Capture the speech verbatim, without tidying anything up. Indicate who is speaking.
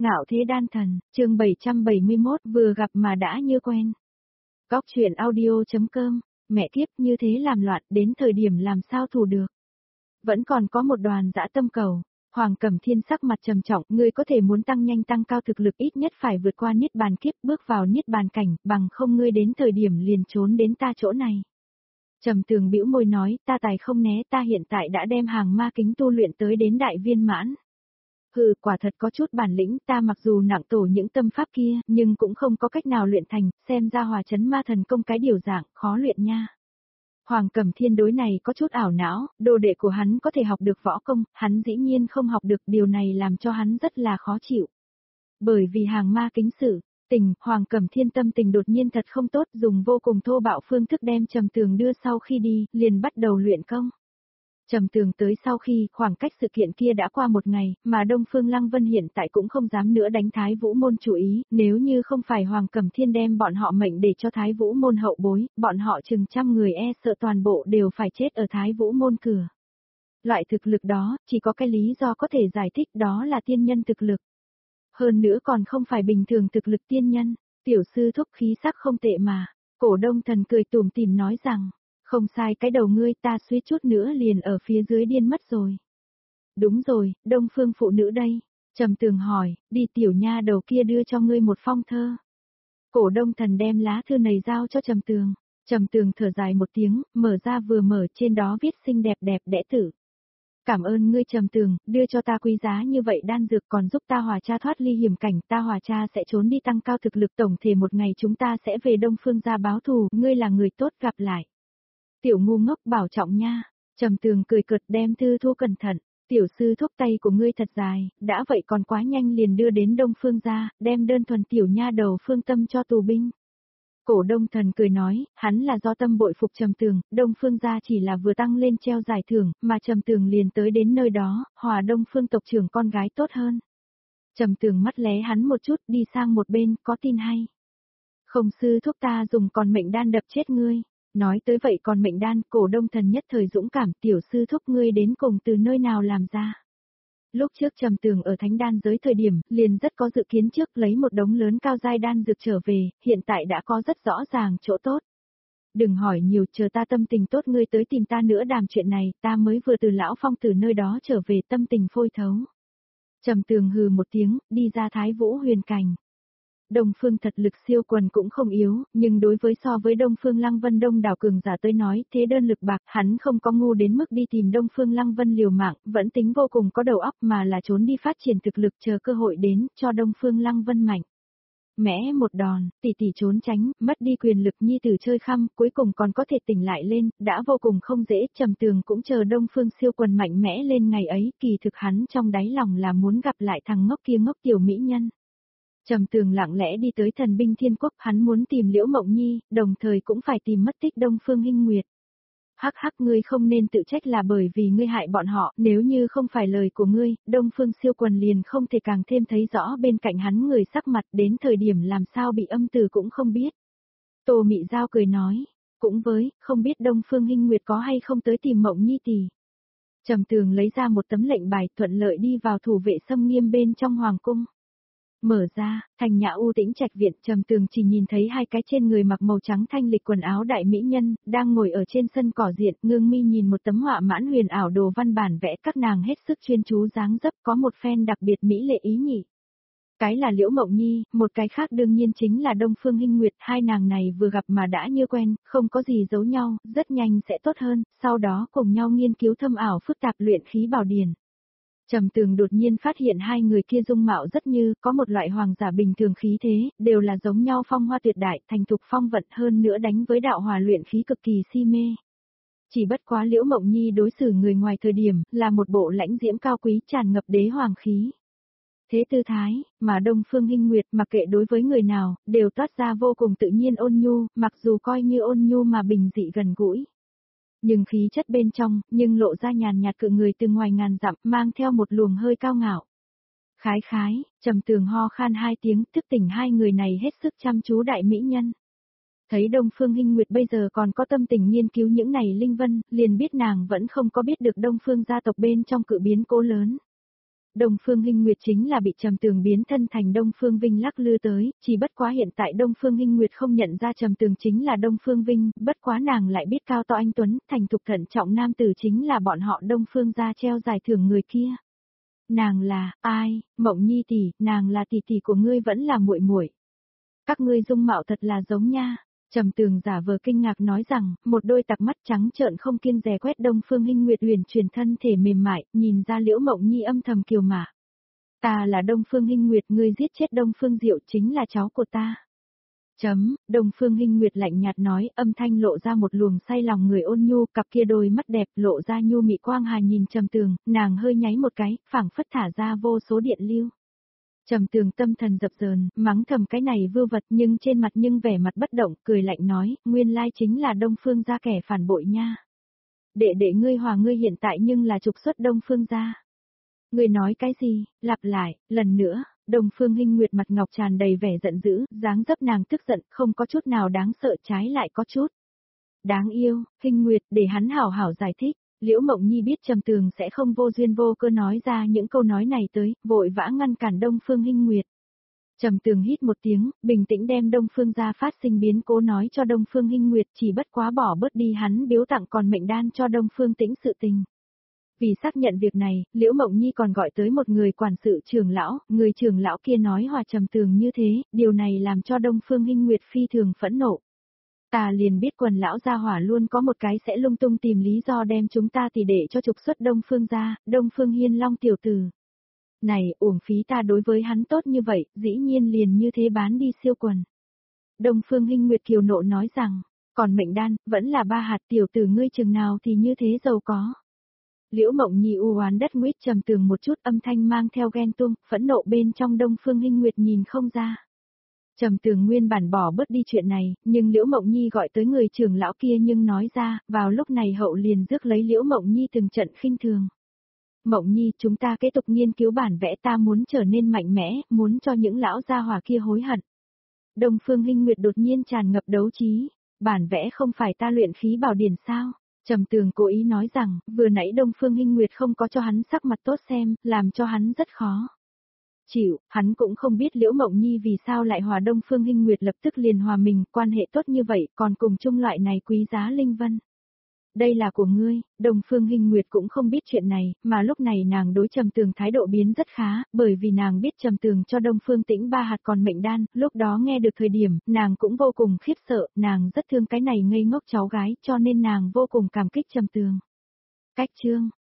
Speaker 1: Ngạo thế đan thần, chương bảy trăm bảy mươi mốt vừa gặp mà đã như quen. Góc truyện audio.com, mẹ kiếp như thế làm loạn đến thời điểm làm sao thủ được. Vẫn còn có một đoàn dã tâm cầu. Hoàng Cẩm Thiên sắc mặt trầm trọng, ngươi có thể muốn tăng nhanh tăng cao thực lực ít nhất phải vượt qua niết bàn kiếp bước vào niết bàn cảnh, bằng không ngươi đến thời điểm liền trốn đến ta chỗ này. Trầm Tường bĩu môi nói, ta tài không né, ta hiện tại đã đem hàng ma kính tu luyện tới đến đại viên mãn. Hừ, quả thật có chút bản lĩnh, ta mặc dù nặng tổ những tâm pháp kia, nhưng cũng không có cách nào luyện thành, xem ra hòa chấn ma thần công cái điều dạng, khó luyện nha. Hoàng Cẩm Thiên đối này có chút ảo não, đồ đệ của hắn có thể học được võ công, hắn dĩ nhiên không học được, điều này làm cho hắn rất là khó chịu. Bởi vì hàng ma kính sự, tình, Hoàng Cẩm Thiên tâm tình đột nhiên thật không tốt, dùng vô cùng thô bạo phương thức đem Trầm Tường đưa sau khi đi, liền bắt đầu luyện công. Trầm Tường tới sau khi, khoảng cách sự kiện kia đã qua một ngày, mà Đông Phương Lăng Vân hiện tại cũng không dám nữa đánh Thái Vũ Môn chủ ý, nếu như không phải Hoàng Cẩm Thiên đem bọn họ mệnh để cho Thái Vũ Môn hậu bối, bọn họ chừng trăm người e sợ toàn bộ đều phải chết ở Thái Vũ Môn cửa. Loại thực lực đó, chỉ có cái lý do có thể giải thích đó là tiên nhân thực lực. Hơn nữa còn không phải bình thường thực lực tiên nhân, tiểu sư thúc khí sắc không tệ mà, Cổ Đông Thần cười tủm tỉm nói rằng. Không sai, cái đầu ngươi ta suýt chút nữa liền ở phía dưới điên mất rồi. Đúng rồi, Đông Phương phụ nữ đây. Trầm Tường hỏi, đi tiểu nha đầu kia đưa cho ngươi một phong thơ. Cổ Đông Thần đem lá thư này giao cho Trầm Tường. Trầm Tường thở dài một tiếng, mở ra vừa mở, trên đó viết xinh đẹp đẹp đẽ tử. Cảm ơn ngươi Trầm Tường, đưa cho ta quý giá như vậy đan dược, còn giúp ta Hòa Cha thoát ly hiểm cảnh, ta Hòa Cha sẽ trốn đi tăng cao thực lực, tổng thể một ngày chúng ta sẽ về Đông Phương gia báo thù, ngươi là người tốt, gặp lại. Tiểu ngu ngốc bảo trọng nha. Trầm Tường cười cợt đem thư thu cẩn thận. Tiểu sư thúc tay của ngươi thật dài, đã vậy còn quá nhanh liền đưa đến Đông Phương gia, đem đơn thuần tiểu nha đầu Phương Tâm cho tù binh. Cổ Đông Thần cười nói, hắn là do tâm bội phục Trầm Tường, Đông Phương gia chỉ là vừa tăng lên treo giải thưởng, mà Trầm Tường liền tới đến nơi đó, hòa Đông Phương tộc trưởng con gái tốt hơn. Trầm Tường mắt lé hắn một chút, đi sang một bên, có tin hay. Không sư thúc ta dùng còn mệnh đan đập chết ngươi. Nói tới vậy còn mệnh đan, Cổ Đông Thần nhất thời dũng cảm, tiểu sư thúc ngươi đến cùng từ nơi nào làm ra. Lúc trước Trầm Tường ở thánh đan giới thời điểm, liền rất có dự kiến trước lấy một đống lớn cao giai đan dược trở về, hiện tại đã có rất rõ ràng chỗ tốt. Đừng hỏi nhiều, chờ ta tâm tình tốt ngươi tới tìm ta nữa đàm chuyện này, ta mới vừa từ lão phong từ nơi đó trở về, tâm tình phôi thấu. Trầm Tường hừ một tiếng, đi ra Thái Vũ huyền cảnh. Đông Phương thật lực siêu quần cũng không yếu, nhưng đối với so với Đông Phương Lăng Vân đông đảo cường giả tới nói, thế đơn lực bạc, hắn không có ngu đến mức đi tìm Đông Phương Lăng Vân liều mạng, vẫn tính vô cùng có đầu óc mà là trốn đi phát triển thực lực chờ cơ hội đến, cho Đông Phương Lăng Vân mạnh. Mẽ một đòn, tỷ tỷ trốn tránh, mất đi quyền lực nhi tử chơi khăm, cuối cùng còn có thể tỉnh lại lên, đã vô cùng không dễ, Trầm Tường cũng chờ Đông Phương siêu quần mạnh mẽ lên ngày ấy, kỳ thực hắn trong đáy lòng là muốn gặp lại thằng ngốc kia ngốc tiểu mỹ nhân. Trầm Tường lặng lẽ đi tới thần binh thiên quốc, hắn muốn tìm Liễu Mộng Nhi, đồng thời cũng phải tìm mất tích Đông Phương Hinh Nguyệt. Hắc hắc, ngươi không nên tự trách là bởi vì ngươi hại bọn họ, nếu như không phải lời của ngươi, Đông Phương siêu quần liền không thể càng thêm thấy rõ bên cạnh hắn người sắc mặt, đến thời điểm làm sao bị âm từ cũng không biết. Tô Mị Giao cười nói, cũng với, không biết Đông Phương Hinh Nguyệt có hay không tới tìm Mộng Nhi tỷ. Trầm Tường lấy ra một tấm lệnh bài, thuận lợi đi vào thủ vệ xâm nghiêm bên trong hoàng cung. Mở ra, thành nhã u tĩnh trạch viện, Trầm Tường chỉ nhìn thấy hai cái trên người mặc màu trắng thanh lịch quần áo đại mỹ nhân, đang ngồi ở trên sân cỏ diện, ngưng mi nhìn một tấm họa mãn huyền ảo đồ văn bản vẽ, các nàng hết sức chuyên chú dáng dấp, có một phen đặc biệt mỹ lệ ý nhị. Cái là Liễu Mộng Nhi, một cái khác đương nhiên chính là Đông Phương Hinh Nguyệt, hai nàng này vừa gặp mà đã như quen, không có gì giấu nhau, rất nhanh sẽ tốt hơn, sau đó cùng nhau nghiên cứu thâm ảo phức tạp luyện khí bảo điển. Trầm Tường đột nhiên phát hiện hai người kia dung mạo rất như, có một loại hoàng giả bình thường khí thế, đều là giống nhau phong hoa tuyệt đại, thành thục phong vận hơn nữa đánh với đạo hòa luyện khí cực kỳ si mê. Chỉ bất quá Liễu Mộng Nhi đối xử người ngoài thời điểm, là một bộ lãnh diễm cao quý tràn ngập đế hoàng khí. Thế tư thái, mà Đông Phương Hinh Nguyệt mặc kệ đối với người nào, đều toát ra vô cùng tự nhiên ôn nhu, mặc dù coi như ôn nhu mà bình dị gần gũi. Nhưng khí chất bên trong, nhưng lộ ra nhàn nhạt cự người từ ngoài ngàn dặm, mang theo một luồng hơi cao ngạo. Khái khái, Trầm Tường ho khan hai tiếng, thức tỉnh hai người này hết sức chăm chú đại mỹ nhân. Thấy Đông Phương Hinh Nguyệt bây giờ còn có tâm tình nghiên cứu những này linh vân, liền biết nàng vẫn không có biết được Đông Phương gia tộc bên trong cự biến cố lớn. Đông Phương Hinh Nguyệt chính là bị Trầm Tường biến thân thành Đông Phương Vinh lắc lư tới, chỉ bất quá hiện tại Đông Phương Hinh Nguyệt không nhận ra Trầm Tường chính là Đông Phương Vinh, bất quá nàng lại biết cao to anh tuấn, thành thục thận trọng nam tử chính là bọn họ Đông Phương gia treo giải thưởng người kia. Nàng là, ai, Mộng Nhi tỷ, nàng là tỷ tỷ của ngươi vẫn là muội muội. Các ngươi dung mạo thật là giống nha. Trầm Tường giả vờ kinh ngạc nói rằng, một đôi tặc mắt trắng trợn không kiêng dè quét Đông Phương Hinh Nguyệt huyền truyền thân thể mềm mại, nhìn ra Liễu Mộng Nhi âm thầm kiều mạ. Ta là Đông Phương Hinh Nguyệt, ngươi giết chết Đông Phương Diệu chính là cháu của ta. Chấm, Đông Phương Hinh Nguyệt lạnh nhạt nói, âm thanh lộ ra một luồng say lòng người ôn nhu, cặp kia đôi mắt đẹp lộ ra nhu mị quang hà nhìn Trầm Tường, nàng hơi nháy một cái, phảng phất thả ra vô số điện lưu. Trầm Tường tâm thần dập dờn, mắng thầm cái này vưu vật nhưng trên mặt nhưng vẻ mặt bất động, cười lạnh nói, nguyên lai chính là Đông Phương gia kẻ phản bội nha. Đệ đệ ngươi hòa ngươi hiện tại nhưng là trục xuất Đông Phương gia. Ngươi nói cái gì, lặp lại, lần nữa, Đông Phương Hinh Nguyệt mặt ngọc tràn đầy vẻ giận dữ, dáng dấp nàng tức giận, không có chút nào đáng sợ trái lại có chút. Đáng yêu, Hinh Nguyệt, để hắn hảo hảo giải thích. Liễu Mộng Nhi biết Trầm Tường sẽ không vô duyên vô cơ nói ra những câu nói này tới, vội vã ngăn cản Đông Phương Hinh Nguyệt. Trầm Tường hít một tiếng, bình tĩnh đem Đông Phương gia phát sinh biến cố nói cho Đông Phương Hinh Nguyệt, chỉ bất quá bỏ bớt đi hắn biếu tặng còn mệnh đan cho Đông Phương Tĩnh sự tình. Vì xác nhận việc này, Liễu Mộng Nhi còn gọi tới một người quản sự trưởng lão, người trưởng lão kia nói hòa Trầm Tường như thế, điều này làm cho Đông Phương Hinh Nguyệt phi thường phẫn nộ. Ta liền biết quần lão gia hỏa luôn có một cái sẽ lung tung tìm lý do đem chúng ta thì để cho trục xuất Đông Phương gia, Đông Phương Hiên Long tiểu tử. Này, uổng phí ta đối với hắn tốt như vậy, dĩ nhiên liền như thế bán đi siêu quần. Đông Phương Hinh Nguyệt kiều nộ nói rằng, còn mệnh đan, vẫn là ba hạt tiểu tử ngươi chừng nào thì như thế giàu có. Liễu Mộng Nhi u oán đất nguyết Trầm Tường một chút âm thanh mang theo ghen tuông, phẫn nộ bên trong Đông Phương Hinh Nguyệt nhìn không ra. Trầm Tường nguyên bản bỏ bớt đi chuyện này, nhưng Liễu Mộng Nhi gọi tới người trưởng lão kia nhưng nói ra, vào lúc này hậu liền rước lấy Liễu Mộng Nhi từng trận khinh thường. Mộng Nhi, chúng ta kế tục nghiên cứu bản vẽ, ta muốn trở nên mạnh mẽ, muốn cho những lão gia hỏa kia hối hận. Đông Phương Hinh Nguyệt đột nhiên tràn ngập đấu trí, bản vẽ không phải ta luyện khí bảo điển sao? Trầm Tường cố ý nói rằng, vừa nãy Đông Phương Hinh Nguyệt không có cho hắn sắc mặt tốt xem, làm cho hắn rất khó chịu, hắn cũng không biết Liễu Mộng Nhi vì sao lại hòa Đông Phương Hinh Nguyệt lập tức liền hòa mình, quan hệ tốt như vậy, còn cùng chung loại này quý giá linh vân. Đây là của ngươi, Đông Phương Hinh Nguyệt cũng không biết chuyện này, mà lúc này nàng đối Trầm Tường thái độ biến rất khá, bởi vì nàng biết Trầm Tường cho Đông Phương Tĩnh ba hạt còn mệnh đan, lúc đó nghe được thời điểm, nàng cũng vô cùng khiếp sợ, nàng rất thương cái này ngây ngốc cháu gái, cho nên nàng vô cùng cảm kích Trầm Tường. Cách chương